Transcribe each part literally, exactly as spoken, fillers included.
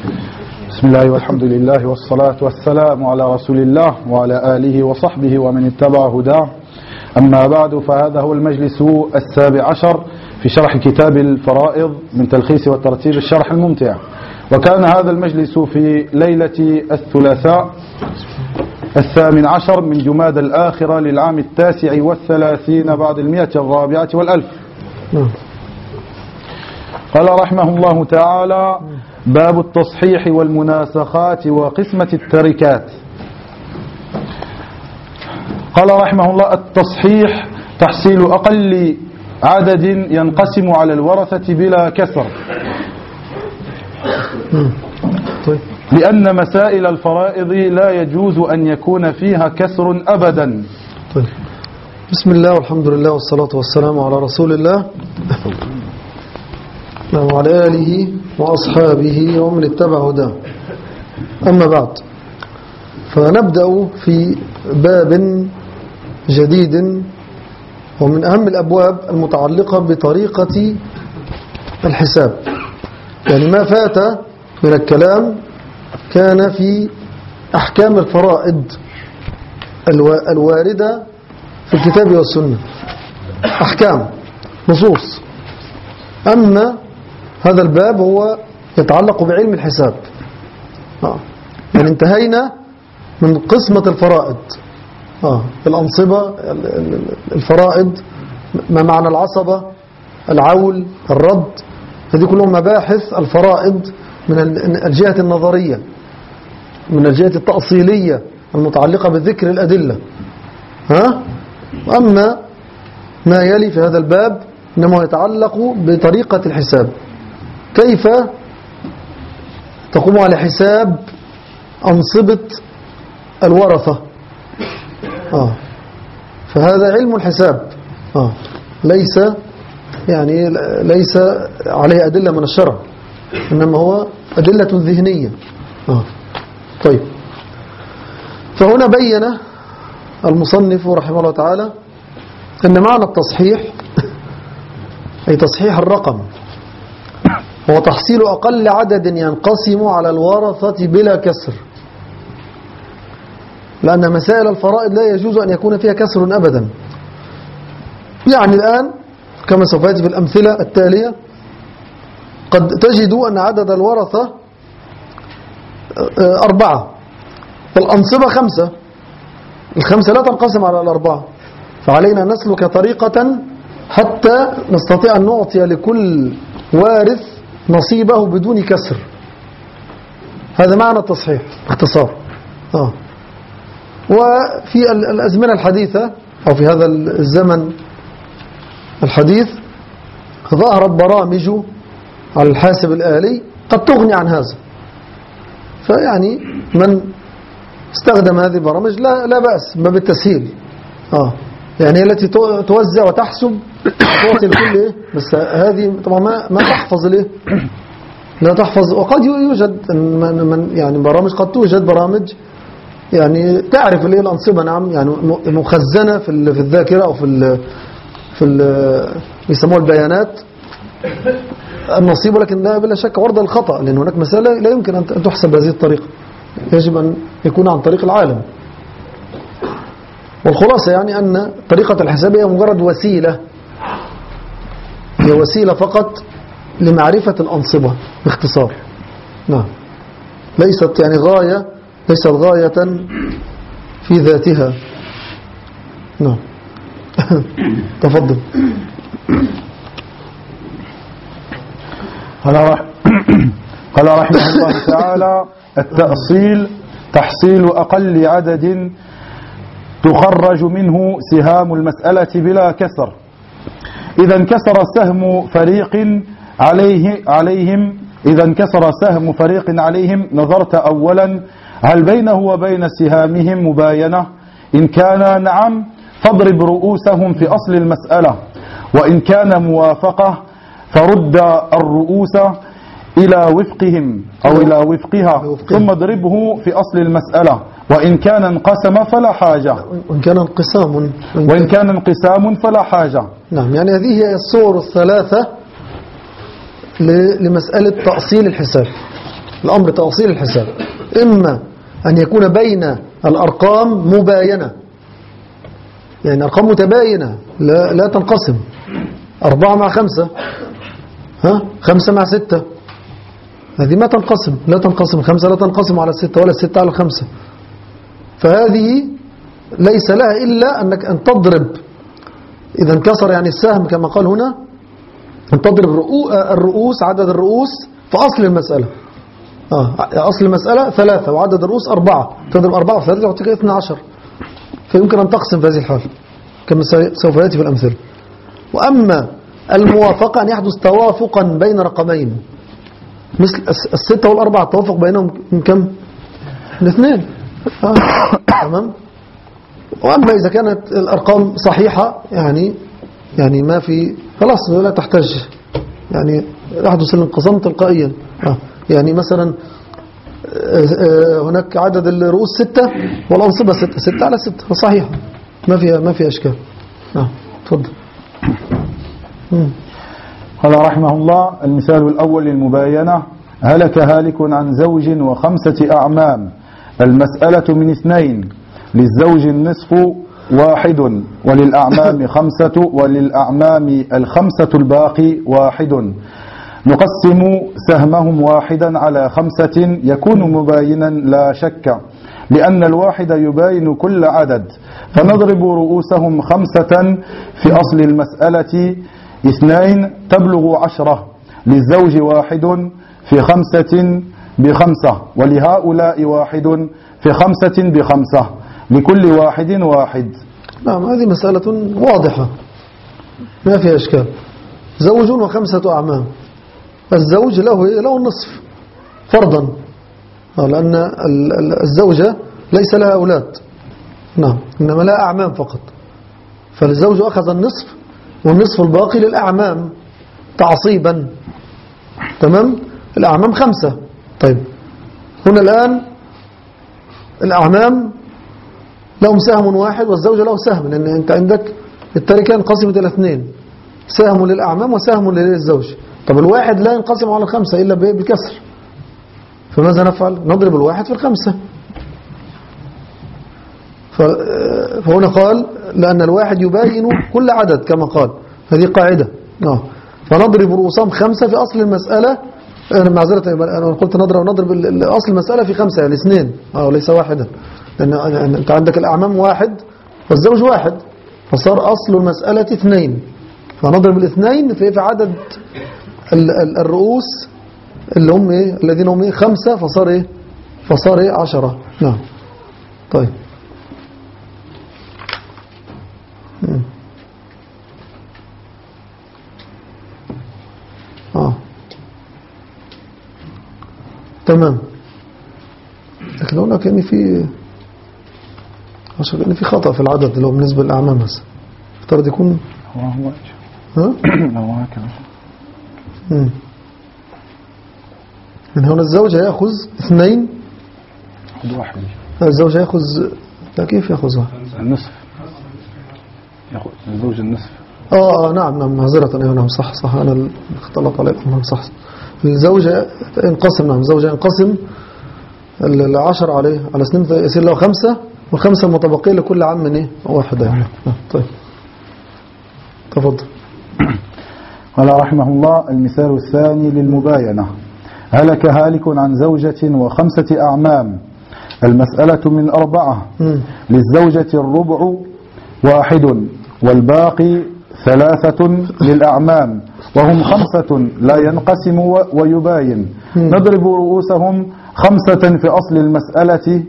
بسم الله والحمد لله والصلاة والسلام على رسول الله وعلى آله وصحبه ومن اتبع هداه. أما بعد، فهذا هو المجلس السابع عشر في شرح كتاب الفرائض من تلخيص والترتيب الشرح الممتع. وكان هذا المجلس في ليلة الثلاثاء الثامن عشر من جماد الآخرة للعام التاسع والثلاثين بعد المئة الرابعة والألف. قال رحمه الله تعالى: باب التصحيح والمناسخات وقسمة التركات. قال رحمه الله: التصحيح تحصيل أقل عدد ينقسم على الورثة بلا كسر، لأن مسائل الفرائض لا يجوز أن يكون فيها كسر أبدا. بسم الله والحمد لله والصلاة والسلام على رسول الله وعلى آله وأصحابه ومن اتبع هداه. أما بعد، فنبدأ في باب جديد ومن أهم الأبواب المتعلقة بطريقة الحساب. يعني ما فات من الكلام كان في أحكام الفرائض الواردة في الكتاب والسنة، أحكام نصوص. أما هذا الباب هو يتعلق بعلم الحساب. آه. يعني انتهينا من قسمة الفرائض، آه. الأنصبة، الفرائض، ما معنى العصبة، العول، الرد، هذه كلهم مباحث الفرائض من الجهة النظرية، من الجهة التأصيلية المتعلقة بذكر الأدلة. ها؟ أما ما يلي في هذا الباب إنما يتعلق بطريقة الحساب، كيف تقوم على حساب أنصبة الورثة. آه. فهذا علم الحساب، آه. ليس يعني ليس عليه أدلة من الشرع، إنما هو أدلة ذهنية. آه. طيب، فهنا بين المصنف رحمه الله تعالى أن معنى التصحيح أي تصحيح الرقم هو تحصيل أقل عدد ينقسم على الورثة بلا كسر، لأن مسائل الفرائض لا يجوز أن يكون فيها كسر أبدا. يعني الآن كما سوف يأتي في الأمثلة التالية قد تجد أن عدد الورثة أربعة والأنصبة خمسة، الخمسة لا تنقسم على الأربعة، فعلينا نسلك طريقة حتى نستطيع أن نعطي لكل وارث نصيبه بدون كسر. هذا معنى التصحيح باختصار. آه. وفي الأزمنة الحديثة أو في هذا الزمن الحديث ظهرت برامج على الحاسب الآلي قد تغني عن هذا، فيعني من استخدم هذه البرامج لا, لا بأس، ما بالتسهيل. آه. يعني التي توزع وتحسب تعطي الكل إيه؟ بس هذه طبعا ما ما تحفظ ليه، لا تحفظ. وقد يوجد من يعني برامج، قد توجد برامج يعني تعرف الايه الأنصبة، نعم، يعني مخزنة في في الذاكرة أو في ال في ال يسموها البيانات النصيب، ولكن لا بلا شك عرضة للخطأ، لأن هناك مسألة لا يمكن أن تحسب بهذه الطريقة، يجب أن يكون عن طريق العالم. والخلاصة يعني أن طريقة الحساب هي مجرد وسيلة، هي وسيلة فقط لمعرفة الأنصبة باختصار. نعم، ليست يعني غاية، ليست غاية في ذاتها. نعم. تفضل. قال رحمه الله تعالى: التأصيل تحصيل أقل عدد تخرج منه سهام المسألة بلا كسر. إذا انكسر سهم فريق عليه عليهم إذا انكسر سهم فريق عليهم نظرت أولا هل بينه وبين سهامهم مباينة، إن كان نعم فاضرب رؤوسهم في أصل المسألة، وإن كان موافقة فرد الرؤوس إلى وفقهم أو إلى وفقها ثم اضربه في أصل المسألة، وإن كان انقسم فلا حاجة، وإن كان انقسام وإن كان انقسام فلا حاجة. نعم، يعني هذه هي الصور الثلاثة لمسألة تأصيل الحساب. الأمر تأصيل الحساب، إما أن يكون بين الأرقام مباينة، يعني أرقام متباينة لا, لا تنقسم، أربعة مع خمسة، ها خمسة مع ستة، هذه ما تنقسم، لا تنقسم، خمسة لا تنقسم على الستة ولا الستة على الخمسة، فهذه ليس لها إلا أنك أن تضرب إذا انكسر يعني السهم كما قال هنا، أن تضرب الرؤوس، عدد الرؤوس في أصل المسألة. آه أصل المسألة ثلاثة وعدد الرؤوس أربعة، تضرب أربعة في ثلاثة يعطيك اثنى عشر، فيمكن أن تقسم في هذه الحال كما سوف يأتي في الأمثلة. وأما الموافقة أن يحدث توافقا بين رقمين، مثل الستة والأربعة التوافق بينهم من كم؟ من اثنين. آه. تمام. وأما إذا كانت الأرقام صحيحة يعني يعني ما في خلاص لا تحتاج، يعني يحدث الانقسام تلقائيا. آه. يعني مثلا هناك عدد الرؤوس ستة والأنصبة ستة، ستة على ستة صحيح، ما فيها ما فيها أشكال. آه. تفضل. قال رحمه الله: المثال الأول للمباينة: هلك هالك عن زوج وخمسة أعمام، المسألة من اثنين، للزوج النصف واحد، وللأعمام خمسة، وللأعمام الخمسة الباقي واحد. نقسم سهمهم واحدا على خمسة، يكون مباينا لا شك، لأن الواحد يباين كل عدد، فنضرب رؤوسهم خمسة في أصل المسألة اثنين تبلغ عشرة، للزوج واحد في خمسة بخمسة، ولهؤلاء واحد في خمسة بخمسة، لكل واحد واحد. نعم، هذه مسألة واضحة ما فيها إشكال. زوج وخمسة أعمام، الزوج له له النصف فرضا، لأن الزوجة ليس لها أولاد، نعم، إنما لها أعمام فقط، فالزوج أخذ النصف والنصف الباقي للأعمام تعصيبا. تمام. الأعمام خمسة. طيب هنا الآن الأعمام لهم سهم واحد والزوج له سهم، لأن أنت عندك التركة انقسمت إلى اثنين، سهم للأعمام وسهم للزوج. طب الواحد لا ينقسم على الخمسة إلا بالكسر، فماذا نفعل؟ نضرب الواحد في الخمسة. فهنا قال لأن الواحد يباين كل عدد كما قال، هذه قاعدة. فنضرب رؤوسهم خمسة في أصل المسألة. أنا معذرة أنا قلت نضرب نضرب أصل المسألة في خمسة، يعني اثنين أو ليس واحدا، لأن أنت عندك الأعمام واحد والزوج واحد، فصار أصل المسألة اثنين، فنضرب الاثنين في عدد الرؤوس اللي هم إيه؟ الذين هم إيه؟ خمسة، فصار إيه؟ فصار إيه؟ عشرة. نعم. طيب. مم. آه. تمام. لكن هنا كأن في عشان كأن في خطأ في العدد اللي هو بالنسبة للأعمام مثلا، افترض يكون هو هو ها؟ هو هكذا. امم من هنا الزوج هياخذ اثنين، خد واحد. الزوج هياخذ، لا كيف ياخذ واحد؟ النصف، ياخذ الزوج النصف. اه نعم نعم معذرة، ايوه نعم صح صح انا اختلط علي. نعم صح. الزوجة ينقسم، نعم الزوجة ينقسم العشر عليه على سنين، يصير له خمسة، والخمسة المتبقية لكل عام من ايه؟ واحد يعني. طيب تفضل. قال رحمه الله: المثال الثاني للمباينة: هلك هالك عن زوجة وخمسة أعمام، المسألة من أربعة، م. للزوجة الربع واحد، والباقي ثلاثة للأعمام، وهم خمسة لا ينقسم ويباين. م. نضرب رؤوسهم خمسة في أصل المسألة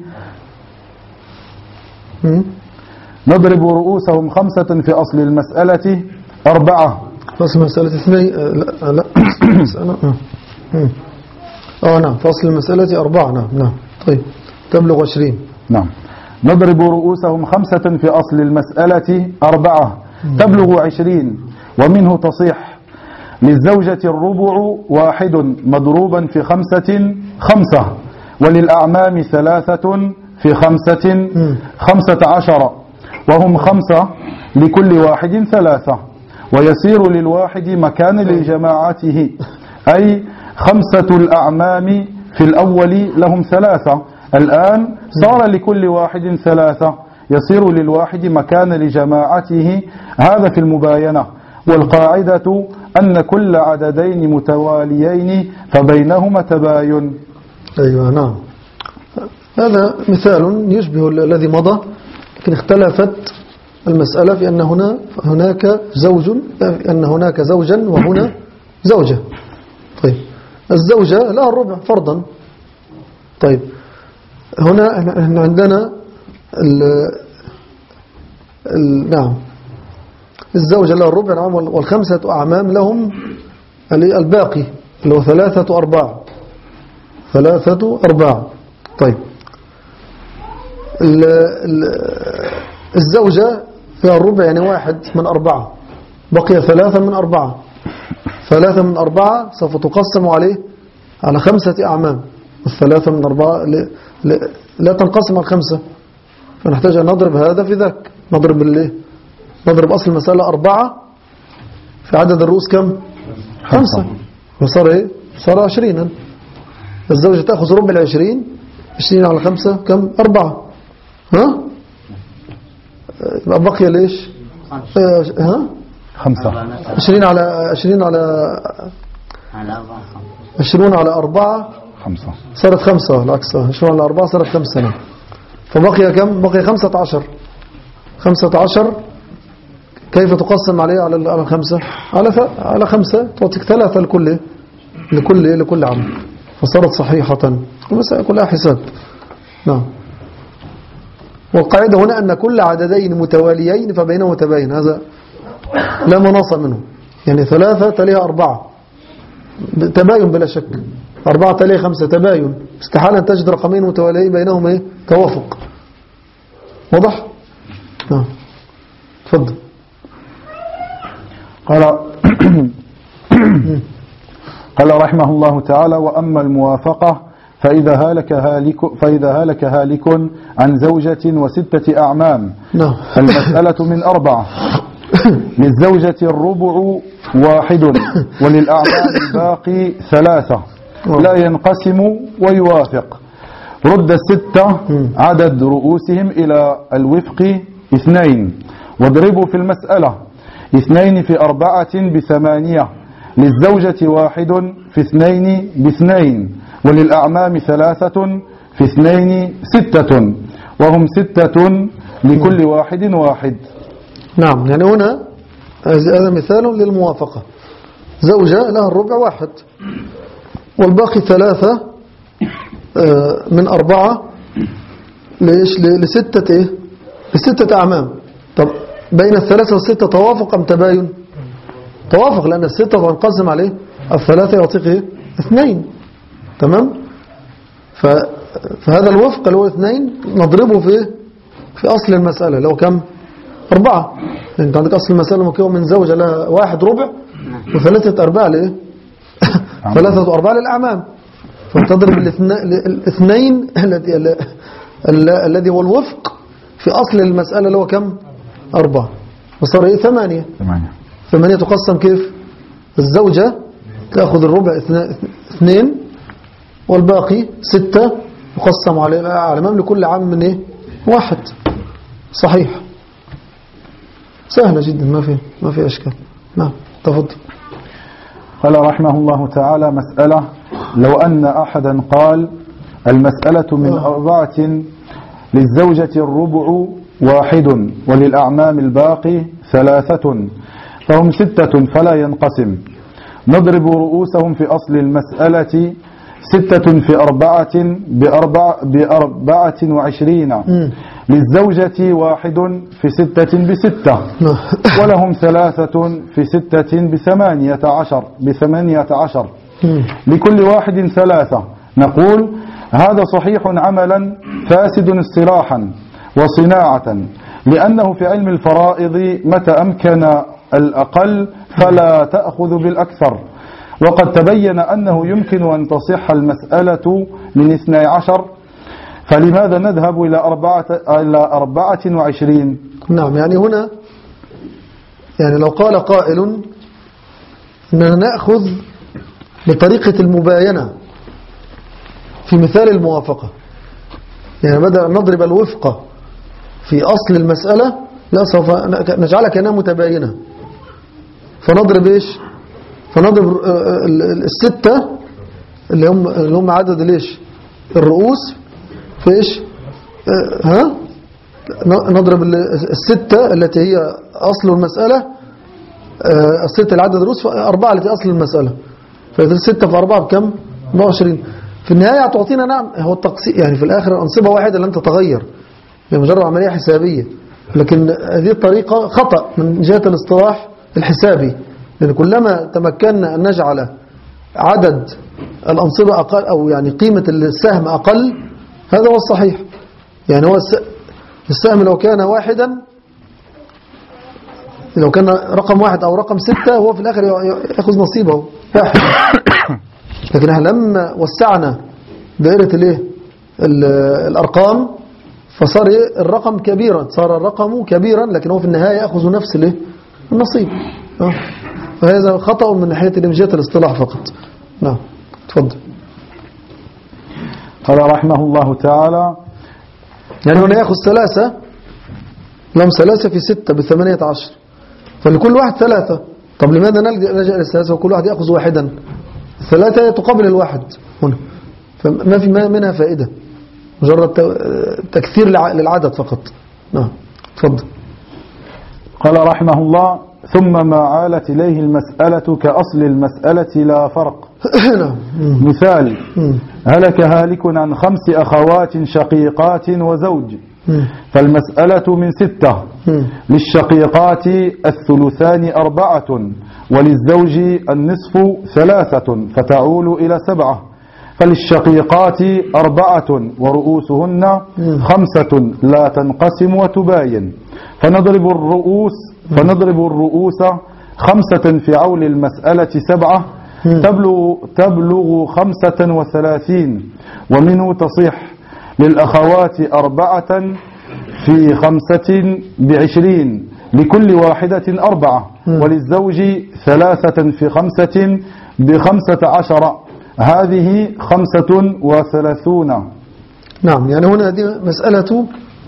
م. نضرب رؤوسهم خمسة في أصل المسألة أربعة. فصل المسألة اثنين. لا لا مسألة اه نعم فصل المسألة أربعة. نعم نعم. طيب تبلغ عشرين. نعم. نضرب رؤوسهم خمسة في أصل المسألة أربعة تبلغ عشرين، ومنه تصيح: للزوجة الربع واحد مضروبا في خمسة خمسة، وللأعمام ثلاثة في خمسة خمسة عشر، وهم خمسة لكل واحد ثلاثة، ويصير للواحد مكان لجماعته، أي خمسة الأعمام في الأول لهم ثلاثة، الآن صار لكل واحد ثلاثة، يصير للواحد مكان لجماعته، هذا في المباينة. والقاعدة أن كل عددين متواليين فبينهما تباين. أيوة نعم، هذا مثال يشبه الذي مضى، لكن اختلفت المسألة في أن هنا هناك زوج، أن هناك زوجا وهنا زوجة. طيب الزوجة لها الربع فرضا. طيب هنا عندنا ال ال نعم الزوجة لها الربع، نعم، والخمسة أعمام لهم الباقي اللي هو ثلاثة أرباع، ثلاثة أرباع. طيب ال ال الزوجة فيها الربع، يعني واحد من أربعة، بقي ثلاثة من أربعة. ثلاثة من أربعة سوف تقسم عليه على خمسة أعمام، الثلاثة من أربعة ل... ل... لا تنقسم على خمسة، فنحتاج أن نضرب هذا في ذاك. نضرب اللي نضرب أصل المسألة أربعة في عدد الرؤوس كم؟ خمسة، وصار إيه؟ صار عشرينا. الزوجة تأخذ ربع العشرين، عشرين على خمسة كم؟ أربعة. ها؟ بقي ليش؟ ها؟ خمسة. عشرين على عشرين على عشرون على أربعة خمسة، صارت خمسة. العكس، عشرون على أربعة صارت خمسة. فبقي كم؟ بقي خمسة عشر. خمسة عشر كيف تقسم عليه على على الخمسة؟ على ف... على خمسة تعطيك ثلاثة لكل لكل لكل عام، فصارت صحيحة. المسألة كلها حساب. نعم. والقاعدة هنا أن كل عددين متواليين فبينهما تباين، هذا لا مناص منه. يعني ثلاثة تليها أربعة تباين بلا شك، أربعة تليها خمسة تباين، استحالا تجد رقمين متواليين بينهما إيه؟ توافق. واضح؟ نعم. تفضل. قال قال رحمه الله تعالى: وأما الموافقة فإذا هلك هالك فإذا هلك هالك عن زوجة وستة أعمام، نعم. المسألة من أربعة، للزوجة الربع واحد، وللأعمام الباقي ثلاثة، لا ينقسم ويوافق. رد الستة عدد رؤوسهم إلى الوفق اثنين، واضربوا في المسألة اثنين في أربعة بثمانية، للزوجة واحد في اثنين باثنين، وللأعمام ثلاثة في اثنين ستة، وهم ستة لكل واحد واحد. نعم. يعني هنا هذا مثال للموافقة. زوجة لها الربع واحد، والباقي ثلاثة من أربعة ليش؟ لستة إيه؟ لستة أعمام. طب بين الثلاثة والستة توافق أم تباين؟ توافق، لأن الستة تنقسم عليه الثلاثة يعطيك إيه؟ اثنين. تمام. فهذا الوفق اللي هو اثنين نضربه في في أصل المسألة لو كم؟ أربعة. أنت عندك أصل المسألة مكون من زوجة لها واحد ربع وثلاثة أرباع لإيه؟ ثلاثة أرباع للأعمام، فتضرب الاثنين الذي الذي هو الوفق في أصل المسألة اللي هو كم؟ أربعة، وصار إيه؟ ثمانية. ثمانية. ثمانية تقسم كيف؟ الزوجة تأخذ الربع اثنين، والباقي ستة يقسم على الأعمام لكل عام من إيه؟ واحد. صحيح، سهلة جدا، ما في ما في أشكال. نعم. تفضل. قال رحمه الله تعالى: مسألة: لو أن أحدا قال المسألة من أربعة، للزوجة الربع واحد، وللأعمام الباقي ثلاثة، فهم ستة فلا ينقسم، نضرب رؤوسهم في أصل المسألة ستة في أربعة بأربع بأربعة وعشرين، للزوجة واحد في ستة بستة، ولهم ثلاثة في ستة بثمانية عشر بثمانية عشر، لكل واحد ثلاثة. نقول هذا صحيح عملا فاسد اصطلاحا وصناعة، لأنه في علم الفرائض متى أمكن الأقل فلا تأخذ بالأكثر، وقد تبين أنه يمكن أن تصح المسألة من اثني عشر، فلماذا نذهب إلى أربعة, إلى أربعة وعشرين؟ نعم. يعني هنا يعني لو قال قائل أننا نأخذ بطريقة المباينة في مثال الموافقة، يعني بدأ نضرب الوفق في أصل المسألة، لا سوف نجعلها كأنها متباينة، فنضرب إيش؟ فنضرب الستة اللي هم اللي هم عدد ليش الرؤوس في إيش؟ ها؟ نضرب الستة التي هي أصل المسألة، الستة العدد الرؤوس، أربعة التي أصل المسألة، فإذا ستة في أربعة بكم؟ أربعة وعشرين. في النهاية تعطينا نعم هو التقسيم، يعني في الآخر الأنصبة واحدة لن تتغير، هي مجرد عملية حسابية، لكن هذه الطريقة خطأ من جهة الاصطلاح الحسابي، لأن كلما تمكنا أن نجعل عدد الأنصبة أقل، أو يعني قيمة السهم أقل، هذا هو الصحيح. يعني هو السهم لو كان واحدا، لو كان رقم واحد أو رقم ستة، هو في الآخر يأخذ نصيبه واحد. لكن احنا لما وسعنا دائرة الايه الأرقام، فصار الرقم كبيرا، صار الرقم كبيرا، لكن هو في النهاية يأخذ نفس الايه النصيب. أه. فهذا خطأ من ناحية جهة الاصطلاح فقط. نعم تفضل. قال رحمه الله تعالى، يعني هنا يأخذ ثلاثة، لهم ثلاثة في ستة بثمانية عشر، فلكل واحد ثلاثة. طب لماذا نلجأ إلى الثلاثة وكل واحد يأخذ واحدا؟ ثلاثة تقابل الواحد هنا، فما في ما منها فائدة، مجرد تكثير للعدد فقط. نعم تفضل. قال رحمه الله، ثم ما عالت إليه المسألة كأصل المسألة لا فرق. مثال: هلك هالك عن خمس أخوات شقيقات وزوج، فالمسألة من ستة، للشقيقات الثلثان أربعة، وللزوج النصف ثلاثة، فتعول إلى سبعة. فللشقيقات أربعة ورؤوسهن خمسة لا تنقسم وتباين، فنضرب الرؤوس فنضرب الرؤوس خمسة في عول المسألة سبعة، تبلغ, تبلغ خمسة وثلاثين، ومنه تصيح للأخوات أربعة في خمسة بعشرين، لكل واحدة أربعة، وللزوج ثلاثة في خمسة بخمسة عشر، هذه خمسة وثلاثون. نعم، يعني هنا هذه مسألة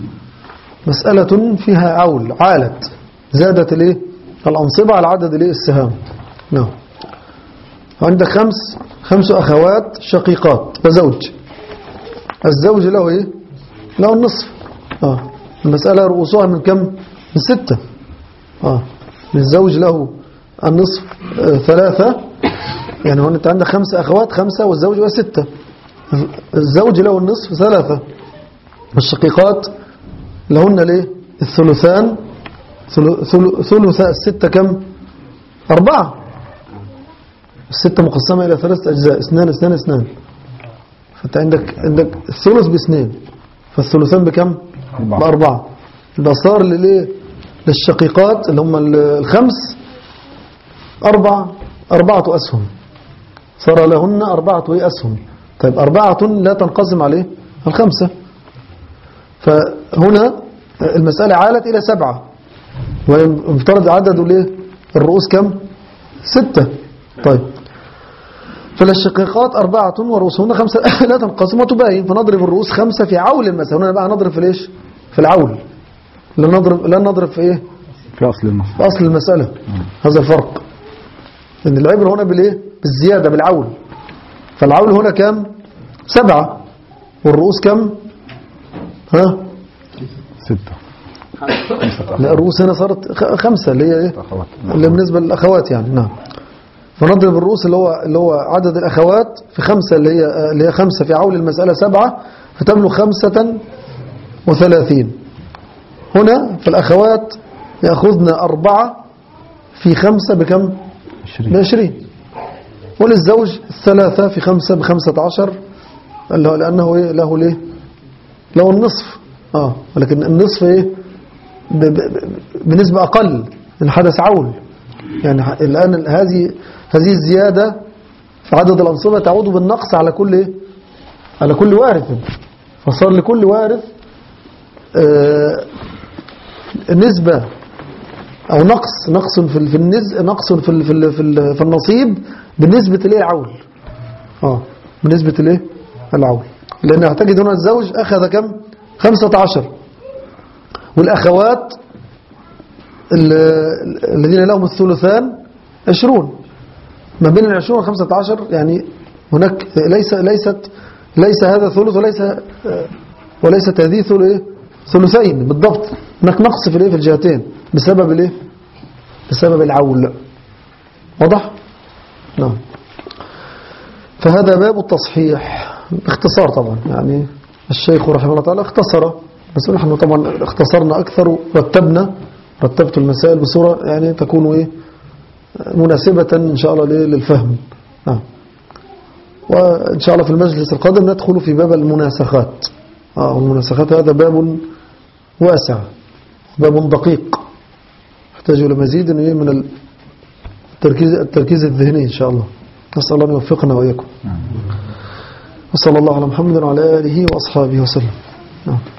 مسألة فيها عول، عالت، زادت الايه الأنصبة على عدد الايه السهام. نعم. عندك خمس خمس أخوات شقيقات وزوج، الزوج له ايه له النصف. اه المسألة رؤوسها من كم؟ من ستة. اه للزوج له النصف آه ثلاثة، يعني هنا انت عندك خمسة أخوات، خمسة والزوج له ستة، الزوج له النصف ثلاثة، والشقيقات لهن ليه الثلثان، ثلث الستة كم؟ أربعة. الستة مقسمة إلى ثلاثة أجزاء، اثنان اثنان اثنان، فأنت عندك عندك الثلث باثنين، فالثلثان بكم؟ بأربعة. يبقى صار للإيه للشقيقات اللي هم الخمس أربعة أربعة أسهم، صار لهن أربعة أسهم. طيب أربعة لا تنقسم عليه الخمسة، فهنا المسألة عالت إلى سبعة، ويفترض عدد الايه الرؤوس كم؟ ستة. طيب فالشقيقات أربعة ورؤوسهن خمسة لا تنقسم وتباين، فنضرب الرؤوس خمسة في عول المسألة. هنا بقى نضرب في ليش في العول، لا نضرب لا نضرب في ايه في أصل المسألة, في أصل المسألة. هذا الفرق، إن العبرة هنا بالايه بالزيادة بالعول، فالعول هنا كم؟ سبعة، والرؤوس كم؟ ها ستة. لا الرؤوس هنا صارت خمسة، اللي هي ايه اللي بالنسبة للأخوات يعني. نعم. فنضرب الرؤوس اللي هو اللي هو عدد الأخوات في خمسة، اللي هي اللي هي خمسة في عول المسألة سبعة، فتبلغ خمسة وثلاثين. هنا في الأخوات يأخذن أربعة في خمسة بكم؟ بعشرين. وللزوج الثلاثة في خمسة بخمسة عشر، لأنه إيه له ليه له النصف. آه ولكن النصف إيه ب ب بنسبة أقل، إن حدث عول. يعني الآن هذه هذه الزيادة في عدد الأنصبة تعود بالنقص على كل إيه على كل وارث، فصار لكل وارث آه نسبة أو نقص نقص في في النز نقص في ال في ال في, ال في النصيب بالنسبة ليه العول. آه بالنسبة ليه العول. لأن اعتقد هنا الزوج أخذ كم؟ خمسة عشر، والأخوات الذين لهم الثلثان عشرون. ما بين العشرون والخمسة عشر يعني هناك ليس ليست ليس هذا ثلث وليس وليست هذه ثلثين بالضبط. هناك نقص في في الجهتين بسبب الايه؟ بسبب العول. واضح؟ نعم. فهذا باب التصحيح باختصار طبعا، يعني الشيخ رحمه الله تعالى اختصر، بس نحن طبعا اختصرنا أكثر، رتبنا رتبت المسائل بصورة يعني تكون ايه مناسبة إن شاء الله للفهم. نعم. وإن شاء الله في المجلس القادم ندخل في باب المناسخات. آه المناسخات هذا باب واسع، باب دقيق، يحتاج إلى مزيد من التركيز التركيز الذهني إن شاء الله. نسأل الله أن يوفقنا وإياكم. وصلى الله على محمد وعلى آله وأصحابه وسلم. نعم.